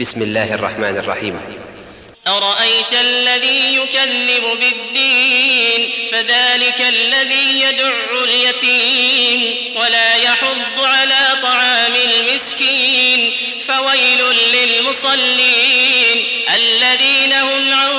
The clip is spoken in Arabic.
بسم الله الرحمن الرحيم. أرأيت الذي يكذب بالدين فذلك الذي يدع اليتيم ولا يحض على طعام المسكين فويل للمصلين الذين هم عن